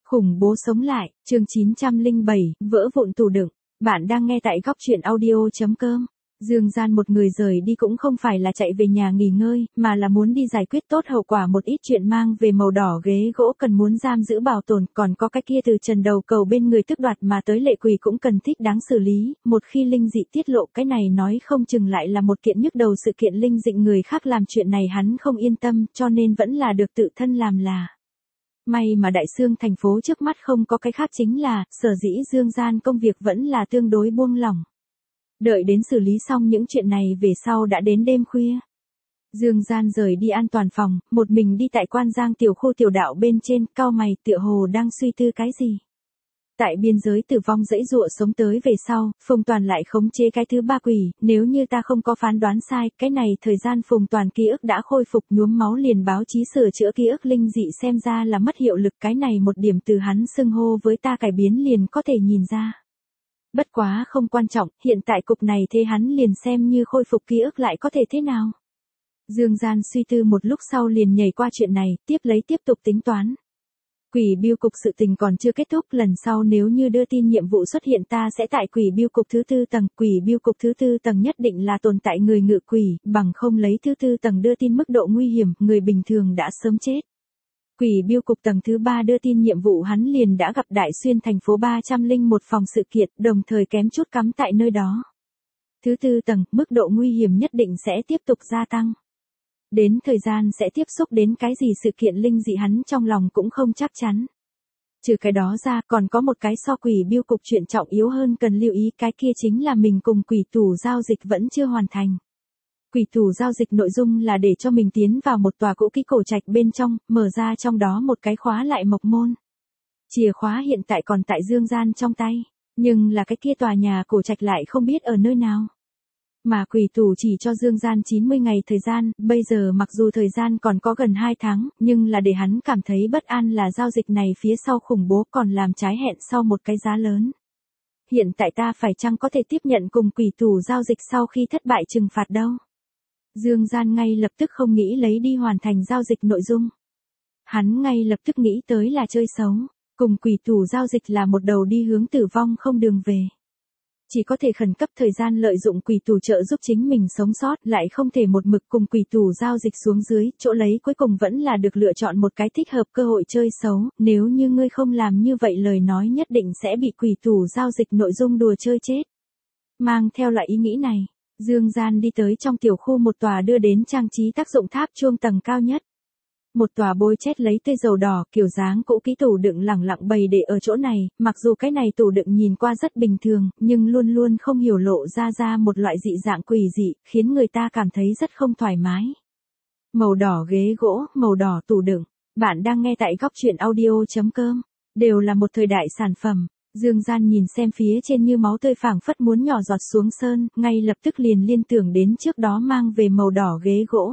Khủng bố sống lại, chương 907, vỡ vụn tủ đựng. Bạn đang nghe tại góc truyện audio.com. Dương Gian một người rời đi cũng không phải là chạy về nhà nghỉ ngơi, mà là muốn đi giải quyết tốt hậu quả một ít chuyện mang về màu đỏ ghế gỗ cần muốn giam giữ bảo tồn, còn có cái kia từ trần đầu cầu bên người tước đoạt mà tới lệ quỷ cũng cần thích đáng xử lý, một khi linh dị tiết lộ cái này nói không chừng lại là một kiện nhức đầu sự kiện linh dị người khác làm chuyện này hắn không yên tâm cho nên vẫn là được tự thân làm là. May mà Đại Xương thành phố trước mắt không có cái khác chính là, sở dĩ Dương Gian công việc vẫn là tương đối buông lỏng. Đợi đến xử lý xong những chuyện này về sau đã đến đêm khuya. Dương Gian rời đi an toàn phòng, một mình đi tại Quan Giang tiểu khu tiểu đạo bên trên, cau mày tựa hồ đang suy tư cái gì. Tại biên giới tử vong dãy dụa sống tới về sau, Phùng Toàn lại khống chế cái thứ ba quỷ, nếu như ta không có phán đoán sai, cái này thời gian Phùng Toàn ký ức đã khôi phục nhuốm máu liền báo chí sửa chữa ký ức linh dị xem ra là mất hiệu lực, cái này một điểm từ hắn xưng hô với ta cải biến liền có thể nhìn ra. Bất quá không quan trọng, hiện tại cục này thế hắn liền xem như khôi phục ký ức lại có thể thế nào. Dương Gian suy tư một lúc sau liền nhảy qua chuyện này, tiếp tục tính toán. Quỷ biêu cục sự tình còn chưa kết thúc, lần sau nếu như đưa tin nhiệm vụ xuất hiện ta sẽ tại quỷ biêu cục thứ 4 tầng, quỷ biêu cục thứ 4 tầng nhất định là tồn tại người ngự quỷ, bằng không lấy thứ 4 tầng đưa tin mức độ nguy hiểm, người bình thường đã sớm chết. Quỷ biêu cục tầng thứ 3 đưa tin nhiệm vụ hắn liền đã gặp Đại Xuyên thành phố 301 phòng sự kiện, đồng thời kém chút cắm tại nơi đó. Thứ 4 tầng, mức độ nguy hiểm nhất định sẽ tiếp tục gia tăng. Đến thời gian sẽ tiếp xúc đến cái gì sự kiện linh dị hắn trong lòng cũng không chắc chắn. Trừ cái đó ra còn có một cái so quỷ biêu cục chuyện trọng yếu hơn cần lưu ý, cái kia chính là mình cùng quỷ tù giao dịch vẫn chưa hoàn thành. Quỷ tù giao dịch nội dung là để cho mình tiến vào một tòa cũ kỹ cổ trạch bên trong, mở ra trong đó một cái khóa lại mộc môn. Chìa khóa hiện tại còn tại Dương Gian trong tay, nhưng là cái kia tòa nhà cổ trạch lại không biết ở nơi nào. Mà quỷ tù chỉ cho Dương Gian 90 ngày thời gian, bây giờ mặc dù thời gian còn có gần 2 tháng, nhưng là để hắn cảm thấy bất an là giao dịch này phía sau khủng bố còn làm trái hẹn sau một cái giá lớn. Hiện tại ta phải chăng có thể tiếp nhận cùng quỷ tù giao dịch sau khi thất bại trừng phạt đâu? Dương Gian ngay lập tức không nghĩ lấy đi hoàn thành giao dịch nội dung. Hắn ngay lập tức nghĩ tới là chơi xấu, cùng quỷ tù giao dịch là một đầu đi hướng tử vong không đường về. Chỉ có thể khẩn cấp thời gian lợi dụng quỷ tù trợ giúp chính mình sống sót, lại không thể một mực cùng quỷ tù giao dịch xuống dưới, chỗ lấy cuối cùng vẫn là được lựa chọn một cái thích hợp cơ hội chơi xấu, nếu như ngươi không làm như vậy lời nói nhất định sẽ bị quỷ tù giao dịch nội dung đùa chơi chết. Mang theo loại ý nghĩ này, Dương Gian đi tới trong tiểu khu một tòa đưa đến trang trí tác dụng tháp chuông tầng cao nhất. Một tòa bôi chét lấy tê dầu đỏ kiểu dáng cũ kỹ tủ đựng lẳng lặng bày để ở chỗ này, mặc dù cái này tủ đựng nhìn qua rất bình thường, nhưng luôn luôn không hiểu lộ ra một loại dị dạng quỷ dị, khiến người ta cảm thấy rất không thoải mái. Màu đỏ ghế gỗ, màu đỏ tủ đựng, bạn đang nghe tại góc truyện audio.com, đều là một thời đại sản phẩm. Dương Gian nhìn xem phía trên như máu tươi phảng phất muốn nhỏ giọt xuống sơn, ngay lập tức liền liên tưởng đến trước đó mang về màu đỏ ghế gỗ.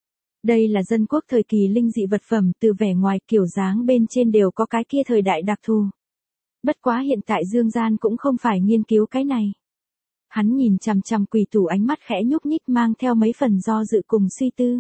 Đây là dân quốc thời kỳ linh dị vật phẩm, từ vẻ ngoài kiểu dáng bên trên đều có cái kia thời đại đặc thù. Bất quá hiện tại Dương Gian cũng không phải nghiên cứu cái này. Hắn nhìn chằm chằm quỷ tủ ánh mắt khẽ nhúc nhích mang theo mấy phần do dự cùng suy tư.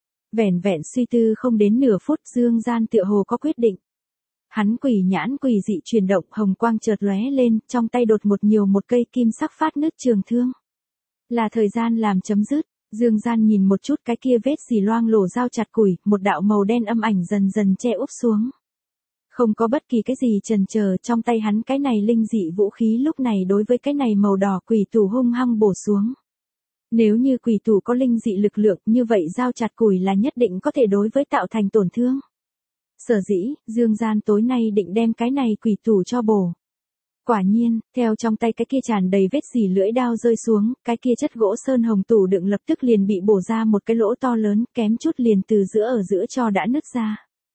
Vẻn vẹn suy tư không đến nửa phút Dương Gian tựa hồ có quyết định. Hắn quỷ nhãn quỷ dị chuyển động, hồng quang chợt lóe lên, trong tay đột một nhiều một cây kim sắc phát nứt trường thương. Là thời gian làm chấm dứt. Dương Gian nhìn một chút cái kia vết xì loang lổ dao chặt củi, một đạo màu đen âm ảnh dần dần che úp xuống. Không có bất kỳ cái gì chần chờ, trong tay hắn cái này linh dị vũ khí lúc này đối với cái này màu đỏ quỷ tù hung hăng bổ xuống. Nếu như quỷ tù có linh dị lực lượng như vậy dao chặt củi là nhất định có thể đối với tạo thành tổn thương. Sở dĩ, Dương Gian tối nay định đem cái này quỷ tù cho bổ. Quả nhiên, theo trong tay cái kia tràn đầy vết xỉ lưỡi đao rơi xuống, cái kia chất gỗ sơn hồng tủ đựng lập tức liền bị bổ ra một cái lỗ to lớn, kém chút liền từ giữa ở giữa cho đã nứt ra.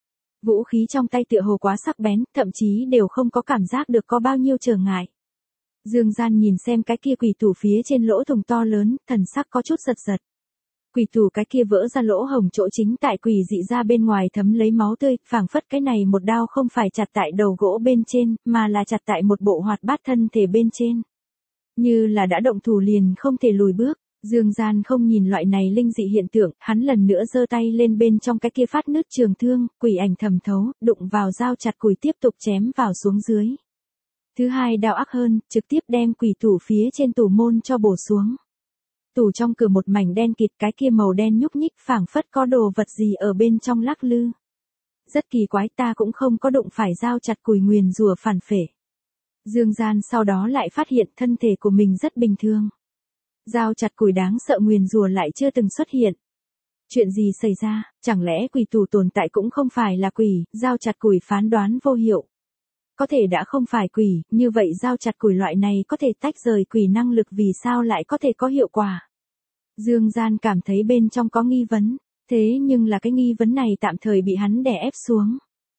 Vũ khí trong tay tựa hồ quá sắc bén, thậm chí đều không có cảm giác được có bao nhiêu trở ngại. Dương Gian nhìn xem cái kia quỷ tủ phía trên lỗ thủng to lớn, thần sắc có chút giật giật. Quỷ tủ cái kia vỡ ra lỗ hồng chỗ chính tại quỷ dị ra bên ngoài thấm lấy máu tươi, phảng phất cái này một đao không phải chặt tại đầu gỗ bên trên, mà là chặt tại một bộ hoạt bát thân thể bên trên. Như là đã động thủ liền không thể lùi bước, Dương Gian không nhìn loại này linh dị hiện tượng, hắn lần nữa giơ tay lên bên trong cái kia phát nứt trường thương, quỷ ảnh thẩm thấu, đụng vào dao chặt củi tiếp tục chém vào xuống dưới. Thứ hai đao ác hơn, trực tiếp đem quỷ tủ phía trên tủ môn cho bổ xuống. Tủ trong cửa một mảnh đen kịt, cái kia màu đen nhúc nhích phảng phất có đồ vật gì ở bên trong lắc lư. Rất kỳ quái, ta cũng không có đụng phải dao chặt củi nguyền rủa phản phệ. Dương Gian sau đó lại phát hiện thân thể của mình rất bình thường. Dao chặt củi đáng sợ nguyền rủa lại chưa từng xuất hiện. Chuyện gì xảy ra, chẳng lẽ quỷ tủ tồn tại cũng không phải là quỷ, dao chặt củi phán đoán vô hiệu. Có thể đã không phải quỷ, như vậy dao chặt củi loại này có thể tách rời quỷ năng lực vì sao lại có thể có hiệu quả. Dương Gian cảm thấy bên trong có nghi vấn, thế nhưng là cái nghi vấn này tạm thời bị hắn đè ép xuống.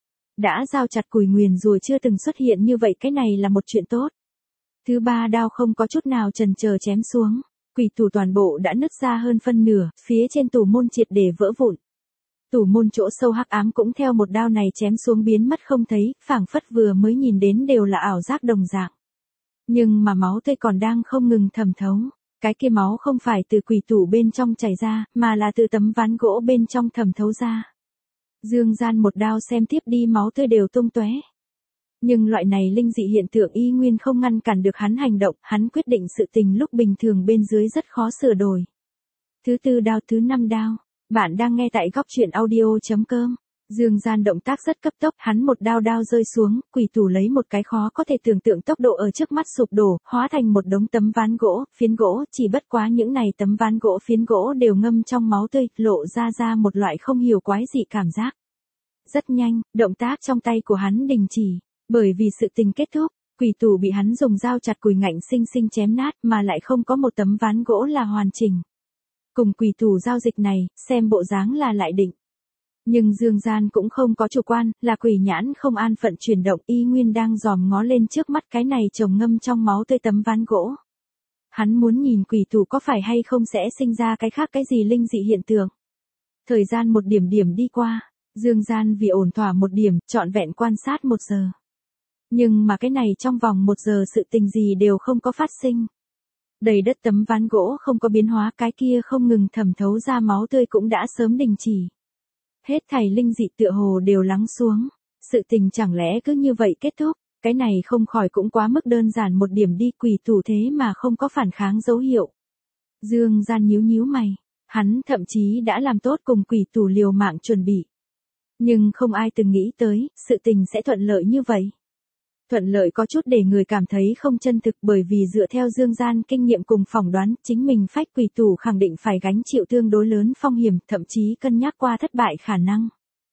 Đã dao chặt củi nguyền rủa chưa từng xuất hiện như vậy cái này là một chuyện tốt. Thứ ba đao không có chút nào chần chờ chém xuống, quỷ tủ toàn bộ đã nứt ra hơn phân nửa, phía trên tủ môn triệt để vỡ vụn. Tủ môn chỗ sâu hắc ám cũng theo một đao này chém xuống biến mất không thấy, phảng phất vừa mới nhìn đến đều là ảo giác đồng dạng. Nhưng mà máu tươi còn đang không ngừng thẩm thấu, cái kia máu không phải từ quỷ tủ bên trong chảy ra, mà là từ tấm ván gỗ bên trong thẩm thấu ra. Dương Gian một đao xem tiếp đi máu tươi đều tung tóe. Nhưng loại này linh dị hiện tượng y nguyên không ngăn cản được hắn hành động, hắn quyết định sự tình lúc bình thường bên dưới rất khó sửa đổi. Thứ tư đao, thứ năm đao. Bạn đang nghe tại góc truyện audio.com. Dương Gian động tác rất cấp tốc, hắn một đao rơi xuống, quỷ tủ lấy một cái khó có thể tưởng tượng tốc độ ở trước mắt sụp đổ, hóa thành một đống tấm ván gỗ, phiến gỗ, chỉ bất quá những này tấm ván gỗ phiến gỗ đều ngâm trong máu tươi, lộ ra một loại không hiểu quái dị cảm giác. Rất nhanh, động tác trong tay của hắn đình chỉ, bởi vì sự tình kết thúc, quỷ tủ bị hắn dùng dao chặt củi ngạnh xinh xinh chém nát mà lại không có một tấm ván gỗ là hoàn chỉnh. Cùng quỷ tủ giao dịch này, xem bộ dáng là lại định. Nhưng Dương Gian cũng không có chủ quan, là quỷ nhãn không an phận chuyển động y nguyên đang dòm ngó lên trước mắt cái này chồng ngâm trong máu tươi tấm ván gỗ. Hắn muốn nhìn quỷ tủ có phải hay không sẽ sinh ra cái khác cái gì linh dị hiện tượng. Thời gian một điểm điểm đi qua, Dương Gian vì ổn thỏa một điểm, trọn vẹn quan sát 1 giờ. Nhưng mà cái này trong vòng 1 giờ sự tình gì đều không có phát sinh. Đầy đất tấm ván gỗ không có biến hóa, cái kia không ngừng thẩm thấu ra máu tươi cũng đã sớm đình chỉ. Hết thảy linh dị tựa hồ đều lắng xuống. Sự tình chẳng lẽ cứ như vậy kết thúc, cái này không khỏi cũng quá mức đơn giản một điểm đi, quỷ tủ thế mà không có phản kháng dấu hiệu. Dương Gian nhíu mày, hắn thậm chí đã làm tốt cùng quỷ tủ liều mạng chuẩn bị. Nhưng không ai từng nghĩ tới, sự tình sẽ thuận lợi như vậy. Thuận lợi có chút để người cảm thấy không chân thực, bởi vì dựa theo Dương Gian kinh nghiệm cùng phỏng đoán, chính mình phách quỷ tủ khẳng định phải gánh chịu tương đối lớn phong hiểm, thậm chí cân nhắc qua thất bại khả năng.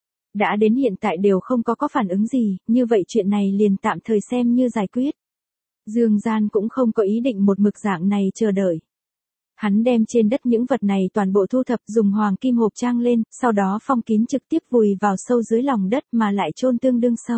Đã đến hiện tại đều không có phản ứng gì, như vậy chuyện này liền tạm thời xem như giải quyết. Dương Gian cũng không có ý định một mực dạng này chờ đợi. Hắn đem trên đất những vật này toàn bộ thu thập, dùng hoàng kim hộp trang lên, sau đó phong kín trực tiếp vùi vào sâu dưới lòng đất mà lại chôn tương đương sâu.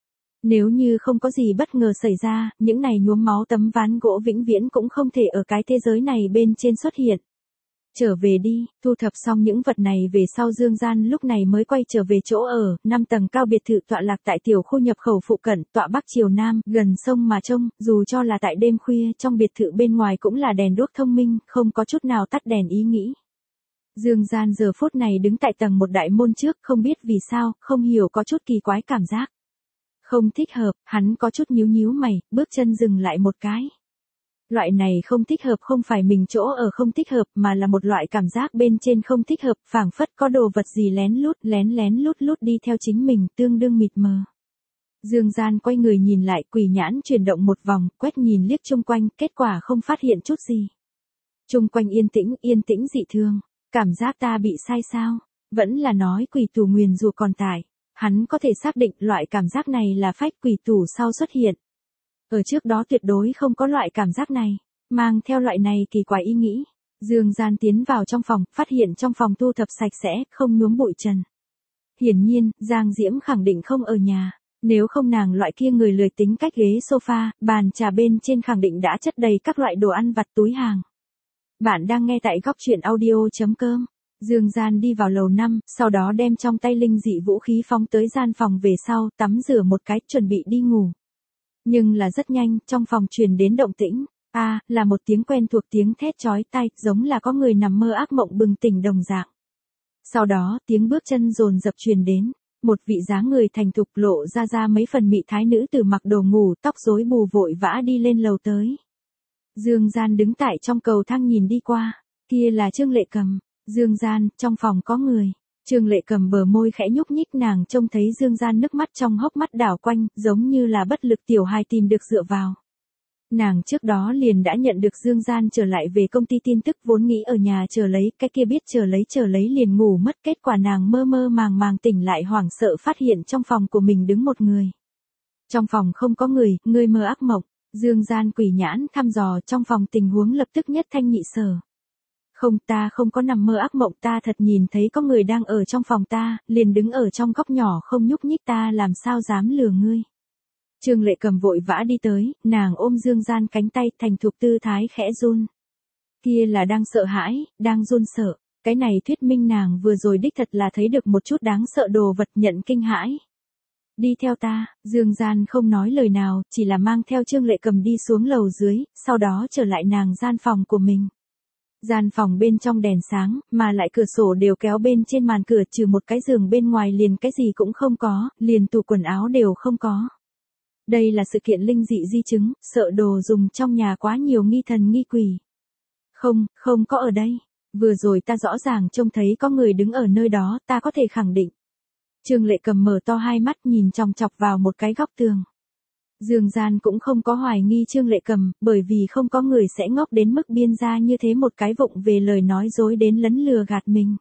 Nếu như không có gì bất ngờ xảy ra, những này nhuốm máu tấm ván gỗ vĩnh viễn cũng không thể ở cái thế giới này bên trên xuất hiện. Trở về đi, thu thập xong những vật này về sau Dương Gian lúc này mới quay trở về chỗ ở, 5 tầng cao biệt thự tọa lạc tại tiểu khu nhập khẩu phụ cận, tọa bắc chiều nam, gần sông mà trông, dù cho là tại đêm khuya, trong biệt thự bên ngoài cũng là đèn đuốc thông minh, không có chút nào tắt đèn ý nghĩ. Dương Gian giờ phút này đứng tại tầng 1 đại môn trước, không biết vì sao, không hiểu có chút kỳ quái cảm giác. Không thích hợp, hắn có chút nhíu mày, bước chân dừng lại một cái. Loại này không thích hợp không phải mình chỗ ở không thích hợp mà là một loại cảm giác bên trên không thích hợp, phảng phất có đồ vật gì lén lút đi theo chính mình, tương đương mịt mờ. Dương Gian quay người nhìn lại, quỷ nhãn chuyển động một vòng, quét nhìn liếc chung quanh, kết quả không phát hiện chút gì. Chung quanh yên tĩnh dị thường, cảm giác ta bị sai sao, vẫn là nói quỷ tủ nguyền rủa còn tại. Hắn có thể xác định loại cảm giác này là phách quỷ tủ sau xuất hiện. Ở trước đó tuyệt đối không có loại cảm giác này, mang theo loại này kỳ quái ý nghĩ. Dương Gian tiến vào trong phòng, phát hiện trong phòng thu thập sạch sẽ, không nhuốm bụi trần. Hiển nhiên, Giang Diễm khẳng định không ở nhà, nếu không nàng loại kia người lười tính cách ghế sofa, bàn trà bên trên khẳng định đã chất đầy các loại đồ ăn vặt túi hàng. Bạn đang nghe tại góc truyện audio.com. Dương Gian đi vào lầu 5, sau đó đem trong tay linh dị vũ khí phóng tới gian phòng về sau, tắm rửa một cái, chuẩn bị đi ngủ. Nhưng là rất nhanh, trong phòng truyền đến động tĩnh. Là một tiếng quen thuộc, tiếng thét chói tai, giống là có người nằm mơ ác mộng bừng tỉnh đồng dạng. Sau đó, tiếng bước chân dồn dập truyền đến, một vị dáng người thành thục lộ ra mấy phần mị thái nữ tử mặc đồ ngủ, tóc rối bù vội vã đi lên lầu tới. Dương Gian đứng tại trong cầu thang nhìn đi qua, kia là Trương Lệ Cầm. Dương Gian, trong phòng có người. Trương Lệ Cầm bờ môi khẽ nhúc nhích, nàng trông thấy Dương Gian nước mắt trong hốc mắt đảo quanh, giống như là bất lực tiểu hài tìm được dựa vào. Nàng trước đó liền đã nhận được Dương Gian trở lại về công ty tin tức, vốn nghĩ ở nhà chờ lấy, cái kia biết chờ lấy liền ngủ mất, kết quả nàng mơ mơ màng tỉnh lại hoảng sợ phát hiện trong phòng của mình đứng một người. Trong phòng không có người, ngươi mơ ác mộng. Dương Gian quỷ nhãn thăm dò trong phòng tình huống, lập tức nhất thanh nhị sở. Không, ta không có nằm mơ ác mộng, ta thật nhìn thấy có người đang ở trong phòng ta, liền đứng ở trong góc nhỏ không nhúc nhích, ta làm sao dám lừa ngươi. Trương Lệ Cầm vội vã đi tới, nàng ôm Dương Gian cánh tay, thành thục tư thái khẽ run. Kia là đang sợ hãi, đang run sợ, cái này thuyết minh nàng vừa rồi đích thật là thấy được một chút đáng sợ đồ vật, nhận kinh hãi. Đi theo ta, Dương Gian không nói lời nào, chỉ là mang theo Trương Lệ Cầm đi xuống lầu dưới, sau đó trở lại nàng gian phòng của mình. Gian phòng bên trong đèn sáng, mà lại cửa sổ đều kéo bên trên màn cửa, trừ một cái giường bên ngoài liền cái gì cũng không có, liền tủ quần áo đều không có. Đây là sự kiện linh dị di chứng, sợ đồ dùng trong nhà quá nhiều nghi thần nghi quỷ. Không có ở đây. Vừa rồi ta rõ ràng trông thấy có người đứng ở nơi đó, ta có thể khẳng định. Trương Lệ Cầm mở to hai mắt nhìn chòng chọc vào một cái góc tường. Dương Gian cũng không có hoài nghi Trương Lệ Cầm, bởi vì không có người sẽ ngốc đến mức biên ra như thế một cái vụng về lời nói dối đến lấn lừa gạt mình.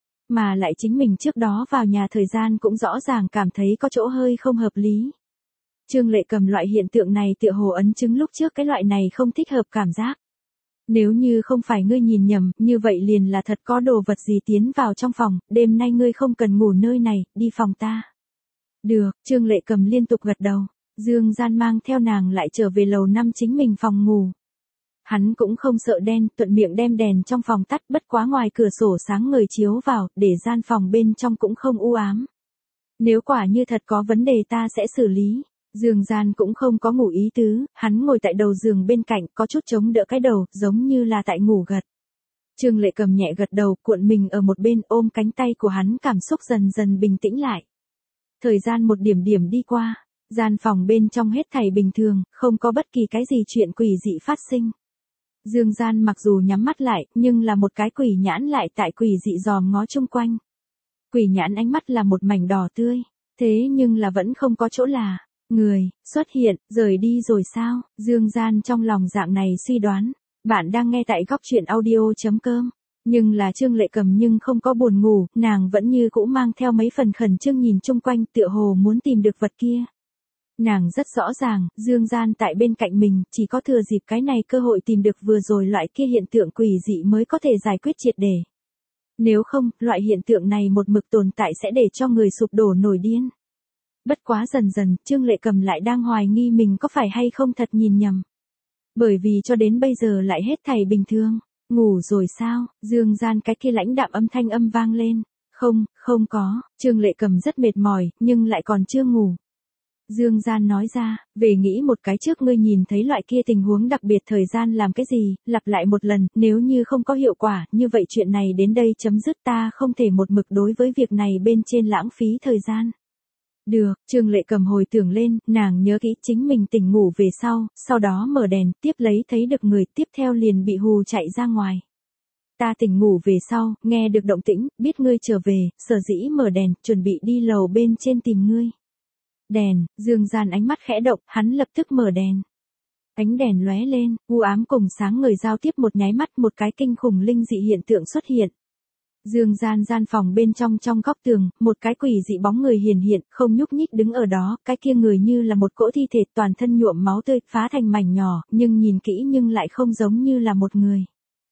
Mà lại chính mình trước đó vào nhà thời gian cũng rõ ràng cảm thấy có chỗ hơi không hợp lý. Trương Lệ Cầm loại hiện tượng này tựa hồ ấn chứng lúc trước cái loại này không thích hợp cảm giác. Nếu như không phải ngươi nhìn nhầm, như vậy liền là thật có đồ vật gì tiến vào trong phòng, đêm nay ngươi không cần ngủ nơi này, đi phòng ta. Được, Trương Lệ Cầm liên tục gật đầu. Dương Gian mang theo nàng lại trở về lầu 5 chính mình phòng ngủ. Hắn cũng không sợ đen, thuận miệng đem đèn trong phòng tắt, bất quá ngoài cửa sổ sáng ngời chiếu vào, để gian phòng bên trong cũng không u ám. Nếu quả như thật có vấn đề ta sẽ xử lý. Dương Gian cũng không có ngủ ý tứ, hắn ngồi tại đầu giường bên cạnh, có chút chống đỡ cái đầu, giống như là tại ngủ gật. Trương Lệ Cầm nhẹ gật đầu, cuộn mình ở một bên, ôm cánh tay của hắn, cảm xúc dần dần bình tĩnh lại. Thời gian một điểm điểm đi qua, gian phòng bên trong hết thảy bình thường, không có bất kỳ cái gì chuyện quỷ dị phát sinh. Dương Gian mặc dù nhắm mắt lại, nhưng là một cái quỷ nhãn lại tại quỷ dị dòm ngó chung quanh. Quỷ nhãn ánh mắt là một mảnh đỏ tươi, thế nhưng là vẫn không có chỗ là người xuất hiện, rời đi rồi sao? Dương Gian trong lòng dạng này suy đoán. Bạn đang nghe tại góc truyện audio.com. Nhưng là Trương Lệ Cầm nhưng không có buồn ngủ, nàng vẫn như cũ mang theo mấy phần khẩn trương nhìn chung quanh, tựa hồ muốn tìm được vật kia. Nàng rất rõ ràng, Dương Gian tại bên cạnh mình, chỉ có thừa dịp cái này cơ hội tìm được vừa rồi loại kia hiện tượng quỷ dị mới có thể giải quyết triệt để. Nếu không, loại hiện tượng này một mực tồn tại sẽ để cho người sụp đổ nổi điên. Bất quá dần dần, Trương Lệ Cầm lại đang hoài nghi mình có phải hay không thật nhìn nhầm. Bởi vì cho đến bây giờ lại hết thảy bình thường. Ngủ rồi sao? Dương Gian cái kia lãnh đạm âm thanh âm vang lên. Không có. Trương Lệ Cầm rất mệt mỏi, nhưng lại còn chưa ngủ. Dương Gian nói ra, về nghĩ một cái trước ngươi nhìn thấy loại kia tình huống đặc biệt thời gian làm cái gì, lặp lại một lần, nếu như không có hiệu quả, như vậy chuyện này đến đây chấm dứt, ta không thể một mực đối với việc này bên trên lãng phí thời gian. Được, Trương Lệ Cầm hồi tưởng lên, nàng nhớ kỹ chính mình tỉnh ngủ về sau đó mở đèn, tiếp lấy thấy được người, tiếp theo liền bị hù chạy ra ngoài. Ta tỉnh ngủ về sau, nghe được động tĩnh, biết ngươi trở về, sở dĩ mở đèn, chuẩn bị đi lầu bên trên tìm ngươi. Đèn, Dương Gian ánh mắt khẽ động, hắn lập tức mở đèn. Ánh đèn lóe lên, u ám cùng sáng ngời giao tiếp một nháy mắt, một cái kinh khủng linh dị hiện tượng xuất hiện. Dương Gian gian phòng bên trong góc tường, một cái quỷ dị bóng người hiển hiện, không nhúc nhích đứng ở đó, cái kia người như là một cỗ thi thể toàn thân nhuộm máu tươi, phá thành mảnh nhỏ, nhưng nhìn kỹ nhưng lại không giống như là một người.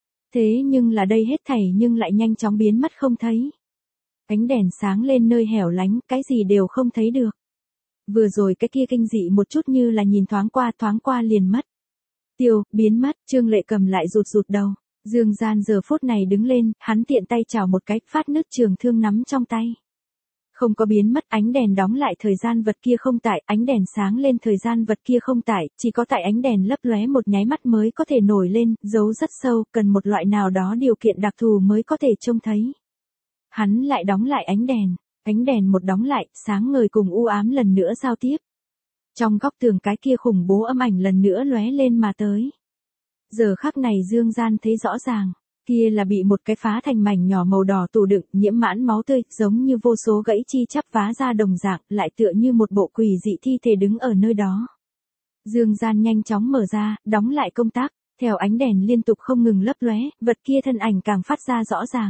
Thế nhưng là đây hết thảy nhưng lại nhanh chóng biến mất không thấy. Ánh đèn sáng lên nơi hẻo lánh, cái gì đều không thấy được. Vừa rồi cái kia kinh dị một chút như là nhìn thoáng qua liền mất. Biến mất, Trương Lệ Cầm lại rụt đầu. Dương Gian giờ phút này đứng lên, hắn tiện tay chảo một cái, phát nước trường thương nắm trong tay. Không có biến mất, ánh đèn đóng lại thời gian vật kia không tại, ánh đèn sáng lên thời gian vật kia không tại, chỉ có tại ánh đèn lấp lóe một nháy mắt mới có thể nổi lên, giấu rất sâu, cần một loại nào đó điều kiện đặc thù mới có thể trông thấy. Hắn lại đóng lại ánh đèn một đóng lại, sáng ngời cùng u ám lần nữa giao tiếp. Trong góc tường cái kia khủng bố âm ảnh lần nữa lóe lên mà tới. Giờ khắc này Dương Gian thấy rõ ràng. Kia là bị một cái phá thành mảnh nhỏ màu đỏ tủ đựng, nhiễm mãn máu tươi, giống như vô số gãy chi chắp vá ra đồng dạng, lại tựa như một bộ quỷ dị thi thể đứng ở nơi đó. Dương Gian nhanh chóng mở ra, đóng lại công tác, theo ánh đèn liên tục không ngừng lấp lóe, vật kia thân ảnh càng phát ra rõ ràng.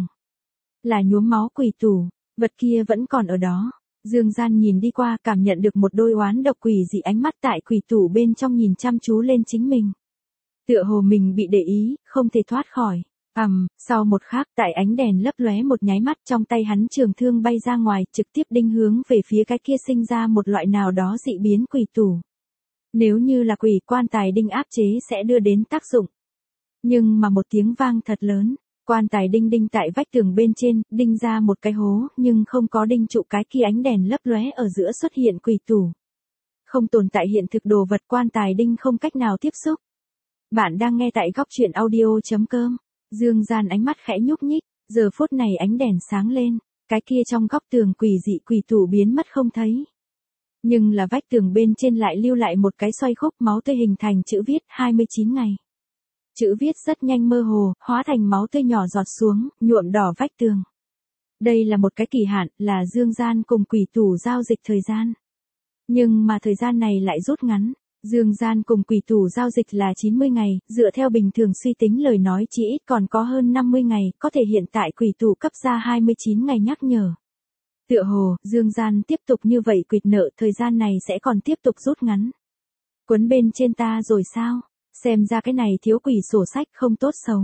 Là nhuốm máu quỷ tủ, vật kia vẫn còn ở đó. Dương Gian nhìn đi qua, cảm nhận được một đôi oán độc quỷ dị ánh mắt tại quỷ tủ bên trong nhìn chăm chú lên chính mình. Tựa hồ mình bị để ý, không thể thoát khỏi. Sau một khắc, tại ánh đèn lấp lóe một nháy mắt, trong tay hắn trường thương bay ra ngoài, trực tiếp đinh hướng về phía cái kia sinh ra một loại nào đó dị biến quỷ tủ. Nếu như là quỷ, quan tài đinh áp chế sẽ đưa đến tác dụng. Nhưng mà một tiếng vang thật lớn, quan tài đinh đinh tại vách tường bên trên, đinh ra một cái hố, nhưng không có đinh trụ cái kia ánh đèn lấp lóe ở giữa xuất hiện quỷ tủ. Không tồn tại hiện thực đồ vật, quan tài đinh không cách nào tiếp xúc. Bạn đang nghe tại góc truyện audio.com. Dương Gian ánh mắt khẽ nhúc nhích, giờ phút này ánh đèn sáng lên, cái kia trong góc tường quỷ dị quỷ tủ biến mất không thấy. Nhưng là vách tường bên trên lại lưu lại một cái xoay khúc, máu tươi hình thành chữ viết 29 ngày. Chữ viết rất nhanh mơ hồ, hóa thành máu tươi nhỏ giọt xuống, nhuộm đỏ vách tường. Đây là một cái kỳ hạn, là Dương Gian cùng quỷ tủ giao dịch thời gian. Nhưng mà thời gian này lại rút ngắn. Dương Gian cùng quỷ tủ giao dịch là 90 ngày, dựa theo bình thường suy tính lời nói chỉ ít còn có hơn 50 ngày, có thể hiện tại quỷ tủ cấp ra 29 ngày nhắc nhở. Tựa hồ, Dương Gian tiếp tục như vậy quỵt nợ, thời gian này sẽ còn tiếp tục rút ngắn. Quấn bên trên ta rồi sao? Xem ra cái này thiếu quỷ sổ sách không tốt xấu.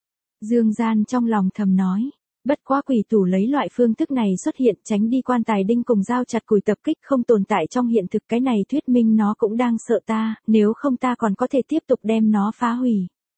Dương Gian trong lòng thầm nói. Bất quá quỷ tủ lấy loại phương thức này xuất hiện, tránh đi quan tài đinh cùng dao chặt củi tập kích không tồn tại trong hiện thực, cái này thuyết minh nó cũng đang sợ ta, nếu không ta còn có thể tiếp tục đem nó phá hủy.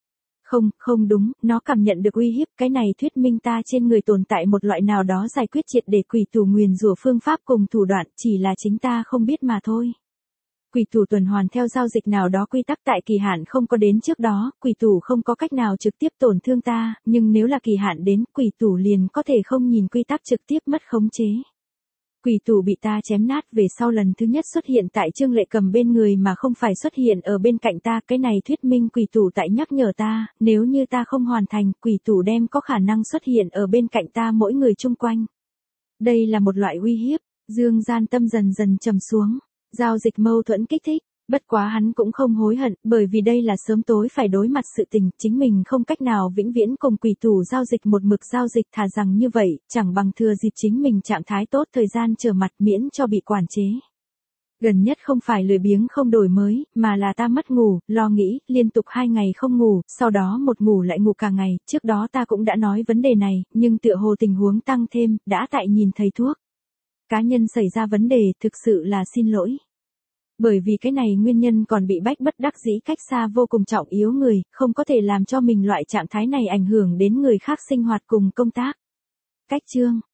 Không đúng, nó cảm nhận được uy hiếp, cái này thuyết minh ta trên người tồn tại một loại nào đó giải quyết triệt để quỷ tủ nguyền rủa phương pháp cùng thủ đoạn, chỉ là chính ta không biết mà thôi. Quỷ tủ tuần hoàn theo giao dịch nào đó quy tắc, tại kỳ hạn không có đến trước đó, quỷ tủ không có cách nào trực tiếp tổn thương ta, nhưng nếu là kỳ hạn đến, quỷ tủ liền có thể không nhìn quy tắc trực tiếp mất khống chế. Quỷ tủ bị ta chém nát về sau lần thứ nhất xuất hiện tại Trương Lệ Cầm bên người mà không phải xuất hiện ở bên cạnh ta, cái này thuyết minh quỷ tủ tại nhắc nhở ta, nếu như ta không hoàn thành, quỷ tủ đem có khả năng xuất hiện ở bên cạnh ta mỗi người chung quanh. Đây là một loại uy hiếp. Dương Gian tâm dần dần trầm xuống. Giao dịch mâu thuẫn kích thích, bất quá hắn cũng không hối hận, bởi vì đây là sớm tối phải đối mặt sự tình, chính mình không cách nào vĩnh viễn cùng quỷ tủ giao dịch một mực giao dịch, thà rằng như vậy, chẳng bằng thừa dịp chính mình trạng thái tốt thời gian trở mặt miễn cho bị quản chế. Gần nhất không phải lười biếng không đổi mới, mà là ta mất ngủ, lo nghĩ, liên tục 2 ngày không ngủ, sau đó một ngủ lại ngủ cả ngày, trước đó ta cũng đã nói vấn đề này, nhưng tựa hồ tình huống tăng thêm, đã tại nhìn thầy thuốc. Cá nhân xảy ra vấn đề, thực sự là xin lỗi. Bởi vì cái này nguyên nhân còn bị bách bất đắc dĩ cách xa vô cùng trọng yếu người, không có thể làm cho mình loại trạng thái này ảnh hưởng đến người khác sinh hoạt cùng công tác. Cách chương